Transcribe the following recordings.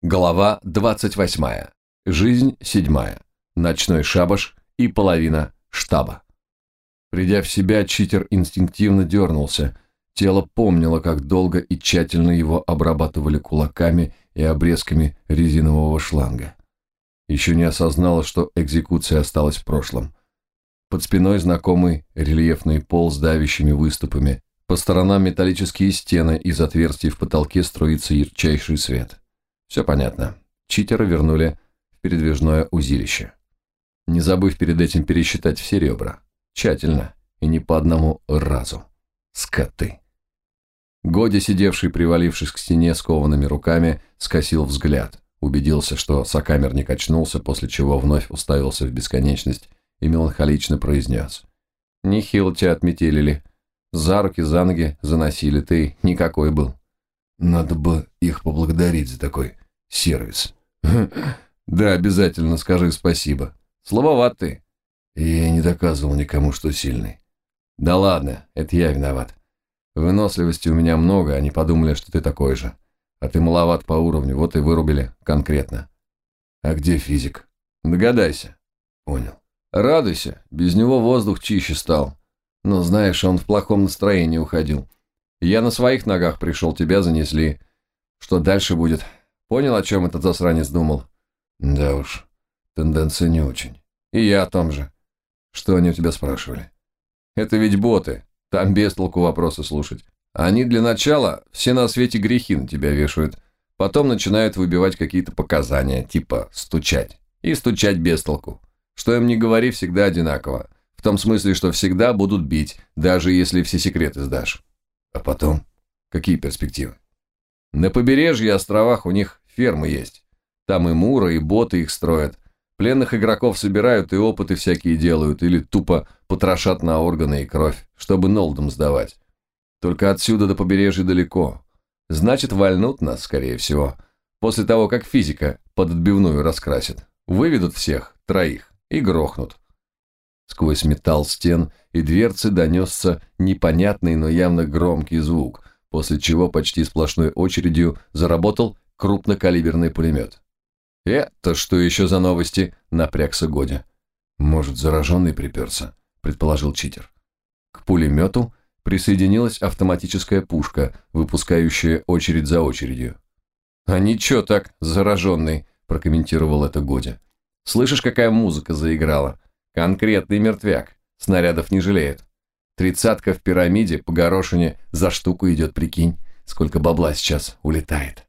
Глава 28. Жизнь 7. Ночной шабаш и половина штаба. Придя в себя, читер инстинктивно дернулся. Тело помнило, как долго и тщательно его обрабатывали кулаками и обрезками резинового шланга. Еще не осознало, что экзекуция осталась в прошлом. Под спиной знакомый рельефный пол с давящими выступами. По сторонам металлические стены, из отверстий в потолке струится ярчайший свет. Все понятно. Читера вернули в передвижное узилище. Не забыв перед этим пересчитать все ребра. Тщательно. И не по одному разу. Скоты. Годи, сидевший, привалившись к стене скованными руками, скосил взгляд. Убедился, что сокамерник очнулся, после чего вновь уставился в бесконечность и меланхолично произнес. «Нехило тебя отметелили. За руки, за ноги заносили. Ты никакой был». «Надо бы их поблагодарить за такой сервис». «Да, обязательно скажи спасибо. Слабоват ты». «Я не доказывал никому, что сильный». «Да ладно, это я виноват. Выносливости у меня много, они подумали, что ты такой же. А ты маловат по уровню, вот и вырубили конкретно». «А где физик?» «Догадайся». «Понял». «Радуйся, без него воздух чище стал. Но знаешь, он в плохом настроении уходил. Я на своих ногах пришел, тебя занесли. Что дальше будет? Понял, о чем этот засранец думал?» «Да уж, тенденция не очень». «И я о том же». «Что они у тебя спрашивали?» «Это ведь боты, там без толку вопросы слушать. Они для начала все на свете грехи на тебя вешают, потом начинают выбивать какие-то показания, типа стучать. И стучать без толку. Что им не говори, всегда одинаково. В том смысле, что всегда будут бить, даже если все секреты сдашь». «А потом? Какие перспективы?» «На побережье и островах у них фермы есть. Там и мура, и боты их строят. Пленных игроков собирают и опыты всякие делают, или тупо потрошат на органы и кровь, чтобы нолдам сдавать. Только отсюда до побережья далеко. Значит, вальнут нас, скорее всего, после того, как физика под отбивную раскрасит. Выведут всех, троих, и грохнут». Сквозь металл стен и дверцы донесся непонятный, но явно громкий звук, после чего почти сплошной очередью заработал крупнокалиберный пулемет. «Это что еще за новости?» – напрягся Годя. «Может, зараженный приперся?» – предположил читер. К пулемету присоединилась автоматическая пушка, выпускающая очередь за очередью. «А ничего так, зараженный», – прокомментировал это Годя. «Слышишь, какая музыка заиграла? Конкретный мертвяк. Снарядов не жалеет. 30-ка в пирамиде по горошине за штуку идет, прикинь, сколько бабла сейчас улетает».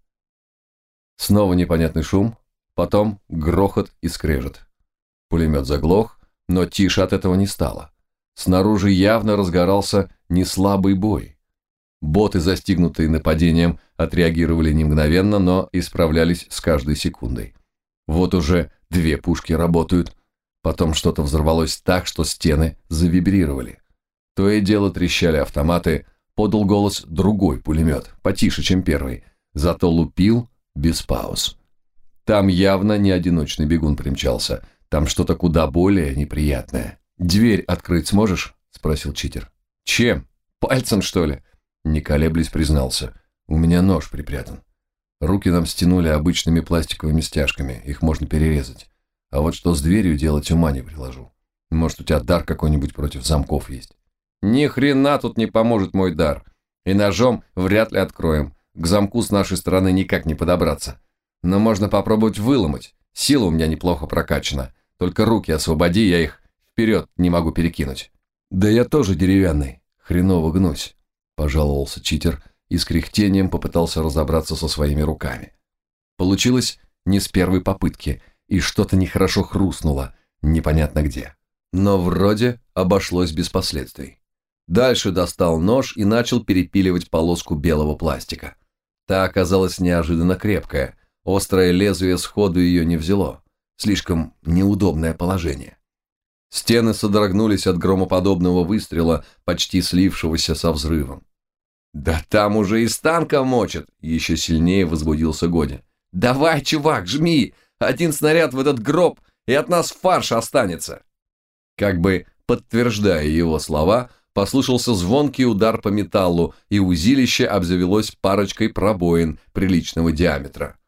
Снова непонятный шум, потом грохот и скрежет. Пулемет заглох, но тише от этого не стало. Снаружи явно разгорался неслабый бой. Боты, застигнутые нападением, отреагировали не мгновенно, но исправлялись с каждой секундой. Вот уже 2 пушки работают. Потом что-то взорвалось так, что стены завибрировали. То и дело трещали автоматы, подал голос другой пулемет, потише, чем первый, зато лупил без пауз. Там явно не одиночный бегун примчался, там что-то куда более неприятное. «Дверь открыть сможешь?» – спросил читер. «Чем? Пальцем, что ли?» Не колеблясь, признался. «У меня нож припрятан. Руки нам стянули обычными пластиковыми стяжками, их можно перерезать. А вот что с дверью делать, ума не приложу. Может, у тебя дар какой-нибудь против замков есть?» «Ни хрена тут не поможет мой дар. И ножом вряд ли откроем. К замку с нашей стороны никак не подобраться. Но можно попробовать выломать. Сила у меня неплохо прокачана. Только руки освободи, я их вперед не могу перекинуть». «Да я тоже деревянный. Хреново гнусь», – пожаловался читер и с кряхтением попытался разобраться со своими руками. Получилось не с первой попытки, и что-то нехорошо хрустнуло, непонятно где. Но вроде обошлось без последствий. Дальше достал нож и начал перепиливать полоску белого пластика. Та оказалась неожиданно крепкая, острое лезвие сходу ее не взяло. Слишком неудобное положение. Стены содрогнулись от громоподобного выстрела, почти слившегося со взрывом. «Да там уже из танка мочат!» – еще сильнее возбудился Годя. «Давай, чувак, жми! Один снаряд в этот гроб, и от нас фарш останется!» Как бы подтверждая его слова, послышался звонкий удар по металлу, и узилище обзавелось парочкой пробоин приличного диаметра.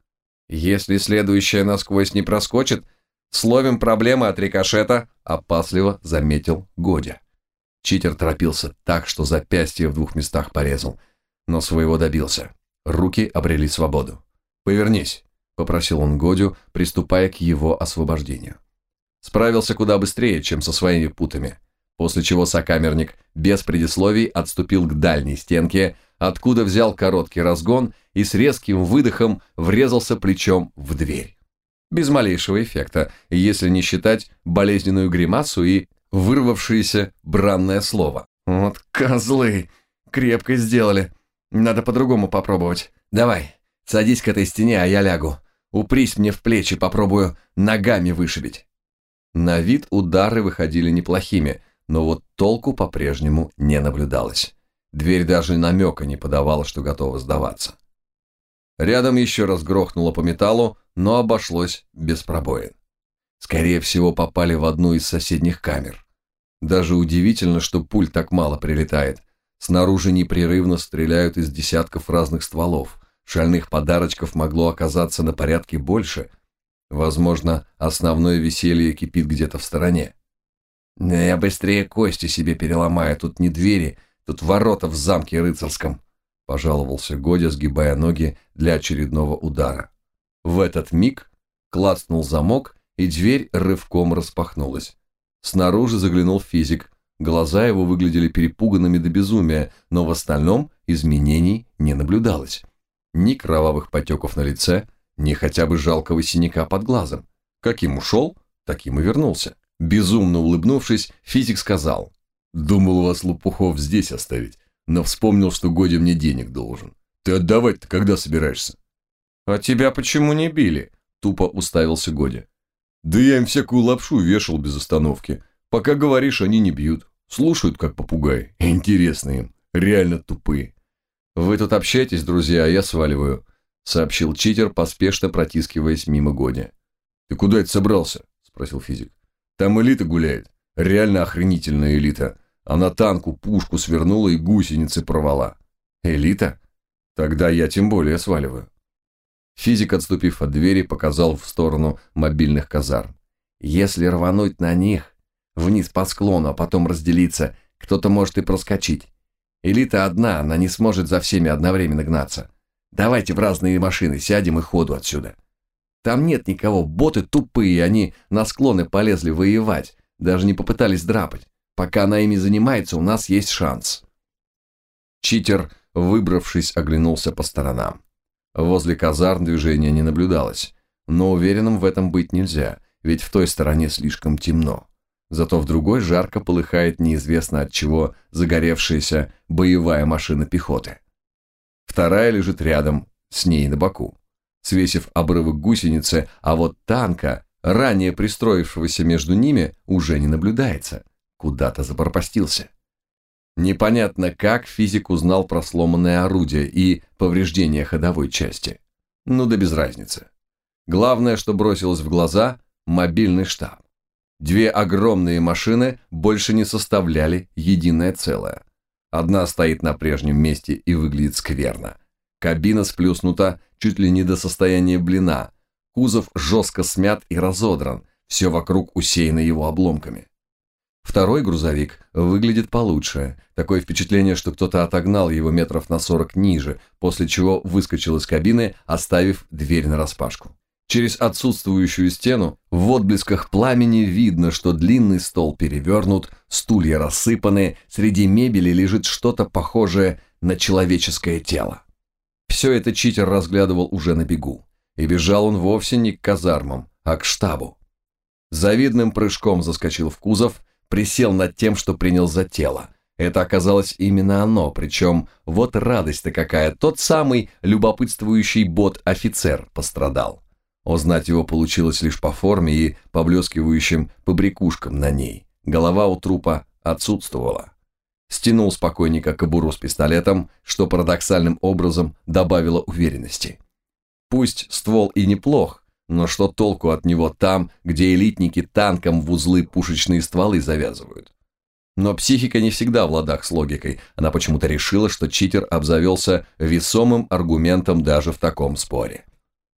Если следующая насквозь не проскочит, словим проблемы от рикошета, опасливо заметил Годя. Читер торопился так, что запястье в 2 местах порезал, но своего добился. Руки обрели свободу. «Повернись», — попросил он Годю, приступая к его освобождению. Справился куда быстрее, чем со своими путами, после чего сокамерник без предисловий отступил к дальней стенке, откуда взял короткий разгон и с резким выдохом врезался плечом в дверь. Без малейшего эффекта, если не считать болезненную гримасу и вырвавшееся бранное слово. «Вот козлы! Крепко сделали. Надо по-другому попробовать. Давай, садись к этой стене, а я лягу. Упрись мне в плечи, попробую ногами вышибить». На вид удары выходили неплохими, но вот толку по-прежнему не наблюдалось. Дверь даже намека не подавала, что готова сдаваться. Рядом еще раз грохнуло по металлу, но обошлось без пробоин. Скорее всего, попали в одну из соседних камер. Даже удивительно, что пуль так мало прилетает. Снаружи непрерывно стреляют из десятков разных стволов. Шальных подарочков могло оказаться на порядке больше. Возможно, основное веселье кипит где-то в стороне. «Я быстрее кости себе переломаю, тут не двери, тут ворота в замке рыцарском», – пожаловался Годя, сгибая ноги для очередного удара. В этот миг клацнул замок, и дверь рывком распахнулась. Снаружи заглянул физик. Глаза его выглядели перепуганными до безумия, но в остальном изменений не наблюдалось. Ни кровавых потеков на лице, ни хотя бы жалкого синяка под глазом. Каким ушел, таким и вернулся. Безумно улыбнувшись, физик сказал: «Думал вас, лопухов, здесь оставить, но вспомнил, что Годя мне денег должен. Ты отдавать-то когда собираешься?» «А тебя почему не били?» – тупо уставился Годя. «Да я им всякую лапшу вешал без остановки. Пока говоришь, они не бьют. Слушают, как попугай. Интересно им. Реально тупые». «Вы тут общаетесь, друзья, а я сваливаю», – сообщил читер, поспешно протискиваясь мимо Годя. «Ты куда это собрался?» – спросил физик. «Там элита гуляет. Реально охренительная элита. Она танку пушку свернула и гусеницы порвала». «Элита? Тогда я тем более сваливаю». Физик, отступив от двери, показал в сторону мобильных казарм. «Если рвануть на них, вниз по склону, а потом разделиться, кто-то может и проскочить. Элита одна, она не сможет за всеми одновременно гнаться. Давайте в разные машины сядем и ходу отсюда. Там нет никого, боты тупые, они на склоны полезли воевать, даже не попытались драпать. Пока она ими занимается, у нас есть шанс». Читер, выбравшись, оглянулся по сторонам. Возле казарм движения не наблюдалось, но уверенным в этом быть нельзя, ведь в той стороне слишком темно. Зато в другой жарко полыхает неизвестно от чего загоревшаяся боевая машина пехоты. Вторая лежит рядом, с ней на боку, свесив обрывок гусеницы, а вот танка, ранее пристроившегося между ними, уже не наблюдается, куда-то запропастился. Непонятно, как физик узнал про сломанное орудие и повреждение ходовой части. Ну да без разницы. Главное, что бросилось в глаза – мобильный штаб. 2 огромные машины больше не составляли единое целое. Одна стоит на прежнем месте и выглядит скверно. Кабина сплюснута чуть ли не до состояния блина. Кузов жестко смят и разодран, все вокруг усеяно его обломками. Второй грузовик выглядит получше. Такое впечатление, что кто-то отогнал его метров на 40 ниже, после чего выскочил из кабины, оставив дверь нараспашку. Через отсутствующую стену в отблесках пламени видно, что длинный стол перевернут, стулья рассыпаны, среди мебели лежит что-то похожее на человеческое тело. Все это читер разглядывал уже на бегу, и бежал он вовсе не к казармам, а к штабу. Завидным прыжком заскочил в кузов, присел над тем, что принял за тело. Это оказалось именно оно, причем вот радость-то какая, тот самый любопытствующий бот-офицер пострадал. Узнать его получилось лишь по форме и поблескивающим побрякушкам на ней. Голова у трупа отсутствовала. Стянул с покойника кобуру с пистолетом, что парадоксальным образом добавило уверенности. Пусть ствол и неплох, но что толку от него там, где элитники танком в узлы пушечные стволы завязывают? Но психика не всегда в ладах с логикой. Она почему-то решила, что читер обзавелся весомым аргументом даже в таком споре.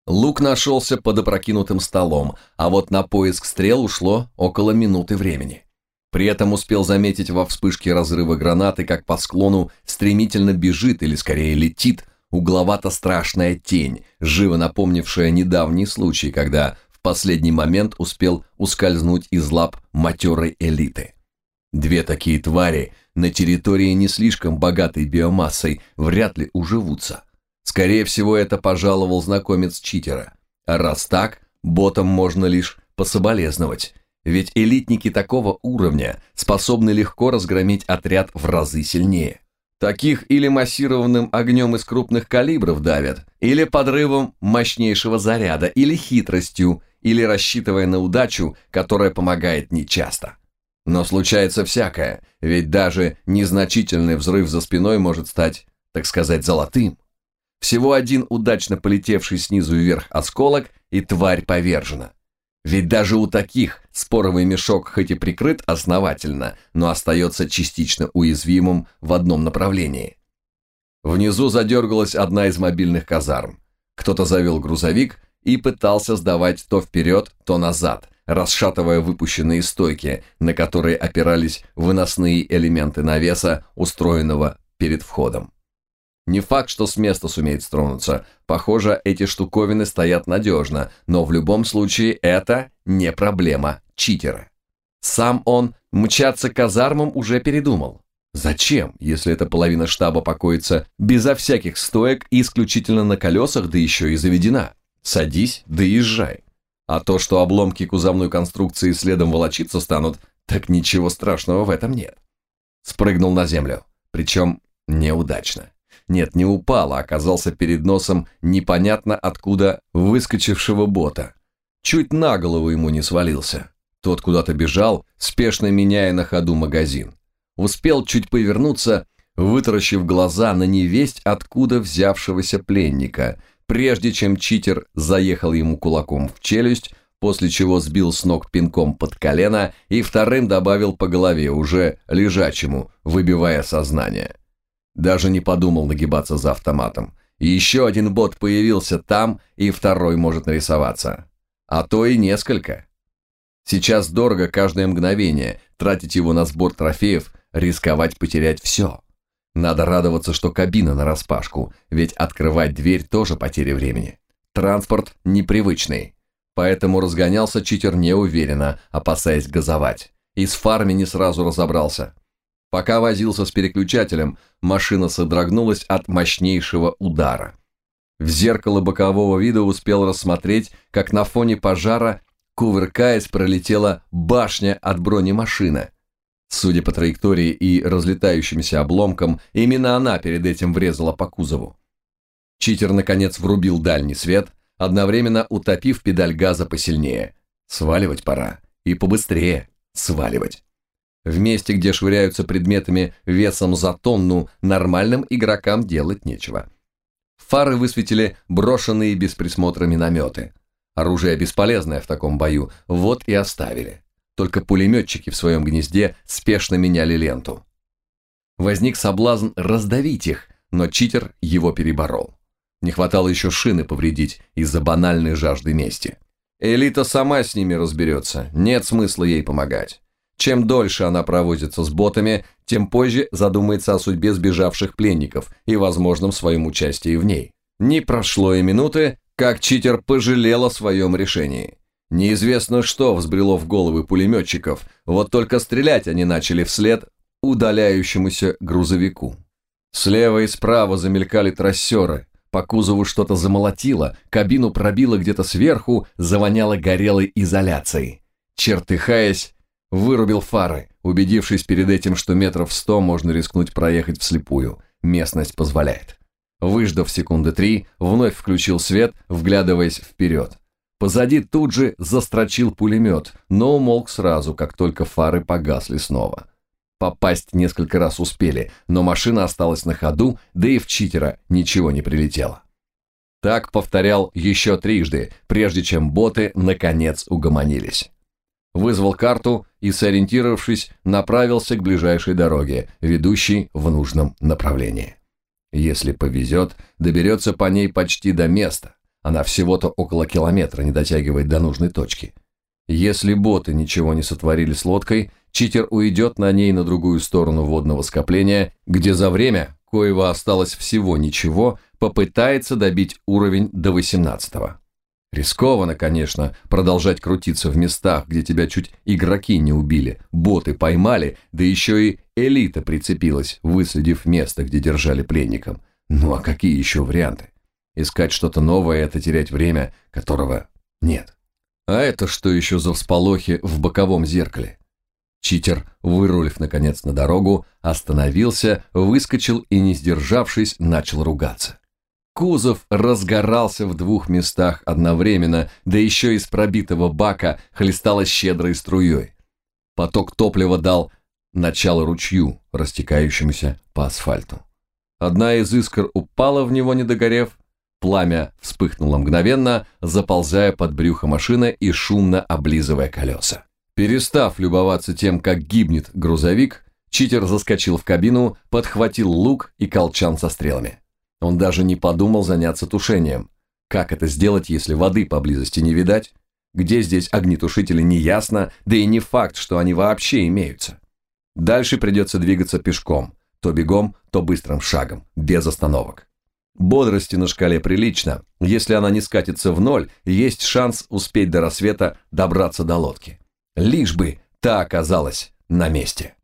Лук нашелся под опрокинутым столом, а вот на поиск стрел ушло около минуты времени. При этом успел заметить во вспышке разрыва гранаты, как по склону стремительно бежит или скорее летит угловато-страшная тень, живо напомнившая недавний случай, когда в последний момент успел ускользнуть из лап матерой элиты. Две такие твари на территории не слишком богатой биомассой вряд ли уживутся. Скорее всего, это пожаловал знакомец читера. А раз так, ботам можно лишь пособолезновать, ведь элитники такого уровня способны легко разгромить отряд в разы сильнее. Таких или массированным огнем из крупных калибров давят, или подрывом мощнейшего заряда, или хитростью, или рассчитывая на удачу, которая помогает нечасто. Но случается всякое, ведь даже незначительный взрыв за спиной может стать, так сказать, золотым. Всего один удачно полетевший снизу вверх осколок, и тварь повержена. Ведь даже у таких споровый мешок хоть и прикрыт основательно, но остается частично уязвимым в одном направлении. Внизу задергалась одна из мобильных казарм. Кто-то завел грузовик и пытался сдавать то вперед, то назад, расшатывая выпущенные стойки, на которые опирались выносные элементы навеса, устроенного перед входом. Не факт, что с места сумеет стронуться. Похоже, эти штуковины стоят надежно, но в любом случае это не проблема читера. Сам он мчаться к казармам уже передумал. Зачем, если эта половина штаба покоится безо всяких стоек и исключительно на колесах, да еще и заведена? Садись, да езжай. А то, что обломки кузовной конструкции следом волочиться станут, так ничего страшного в этом нет. Спрыгнул на землю, причем неудачно. Нет, не упал, а оказался перед носом непонятно откуда выскочившего бота. Чуть на голову ему не свалился. Тот куда-то бежал, спешно меняя на ходу магазин. Успел чуть повернуться, вытаращив глаза на невесть откуда взявшегося пленника, прежде чем читер заехал ему кулаком в челюсть, после чего сбил с ног пинком под колено и вторым добавил по голове, уже лежачему, выбивая сознание. Даже не подумал нагибаться за автоматом. И еще один бот появился там, и второй может нарисоваться. А то и несколько. Сейчас дорого каждое мгновение, тратить его на сбор трофеев, рисковать потерять все. Надо радоваться, что кабина нараспашку, ведь открывать дверь тоже потеря времени. Транспорт непривычный, поэтому разгонялся читер неуверенно, опасаясь газовать. И с фарами не сразу разобрался. Пока возился с переключателем, машина содрогнулась от мощнейшего удара. В зеркало бокового вида успел рассмотреть, как на фоне пожара, кувыркаясь, пролетела башня от бронемашины. Судя по траектории и разлетающимся обломкам, именно она перед этим врезала по кузову. Читер, наконец, врубил дальний свет, одновременно утопив педаль газа посильнее. Сваливать пора. И побыстрее сваливать. В месте, где швыряются предметами весом за тонну, нормальным игрокам делать нечего. Фары высветили брошенные без присмотра минометы. Оружие бесполезное в таком бою, вот и оставили. Только пулеметчики в своем гнезде спешно меняли ленту. Возник соблазн раздавить их, но читер его переборол. Не хватало еще шины повредить из-за банальной жажды мести. Элита сама с ними разберется, нет смысла ей помогать. Чем дольше она провозится с ботами, тем позже задумается о судьбе сбежавших пленников и возможном своем участии в ней. Не прошло и минуты, как читер пожалел о своем решении. Неизвестно, что взбрело в головы пулеметчиков, вот только стрелять они начали вслед удаляющемуся грузовику. Слева и справа замелькали трассеры, по кузову что-то замолотило, кабину пробило где-то сверху, завоняло горелой изоляцией. Чертыхаясь, вырубил фары, убедившись перед этим, что метров 100 можно рискнуть проехать вслепую. Местность позволяет. Выждав секунды 3, вновь включил свет, вглядываясь вперед. Позади тут же застрочил пулемет, но умолк сразу, как только фары погасли снова. Попасть несколько раз успели, но машина осталась на ходу, да и в читера ничего не прилетело. Так повторял еще трижды, прежде чем боты наконец угомонились. Вызвал карту и, сориентировавшись, направился к ближайшей дороге, ведущей в нужном направлении. Если повезет, доберется по ней почти до места, Она всего-то около километра не дотягивает до нужной точки. Если боты ничего не сотворили с лодкой, читер уйдет на ней на другую сторону водного скопления, где за время, коего осталось всего ничего, попытается добить уровень до 18-го. Рискованно, конечно, продолжать крутиться в местах, где тебя чуть игроки не убили, боты поймали, да еще и элита прицепилась, выследив место, где держали пленников. Ну а какие еще варианты? Искать что-то новое – это терять время, которого нет. А это что еще за всполохи в боковом зеркале? Читер, вырулив наконец на дорогу, остановился, выскочил и, не сдержавшись, начал ругаться. Кузов разгорался в двух местах одновременно, да еще из пробитого бака хлестало щедрой струей. Поток топлива дал начало ручью, растекающемуся по асфальту. Одна из искр упала в него, не догорев, пламя вспыхнуло мгновенно, заползая под брюхо машины и шумно облизывая колеса. Перестав любоваться тем, как гибнет грузовик, читер заскочил в кабину, подхватил лук и колчан со стрелами. Он даже не подумал заняться тушением. Как это сделать, если воды поблизости не видать? Где здесь огнетушители, неясно, да и не факт, что они вообще имеются. Дальше придется двигаться пешком, то бегом, то быстрым шагом, без остановок. Бодрости на шкале прилично, если она не скатится в ноль, есть шанс успеть до рассвета добраться до лодки. Лишь бы та оказалась на месте.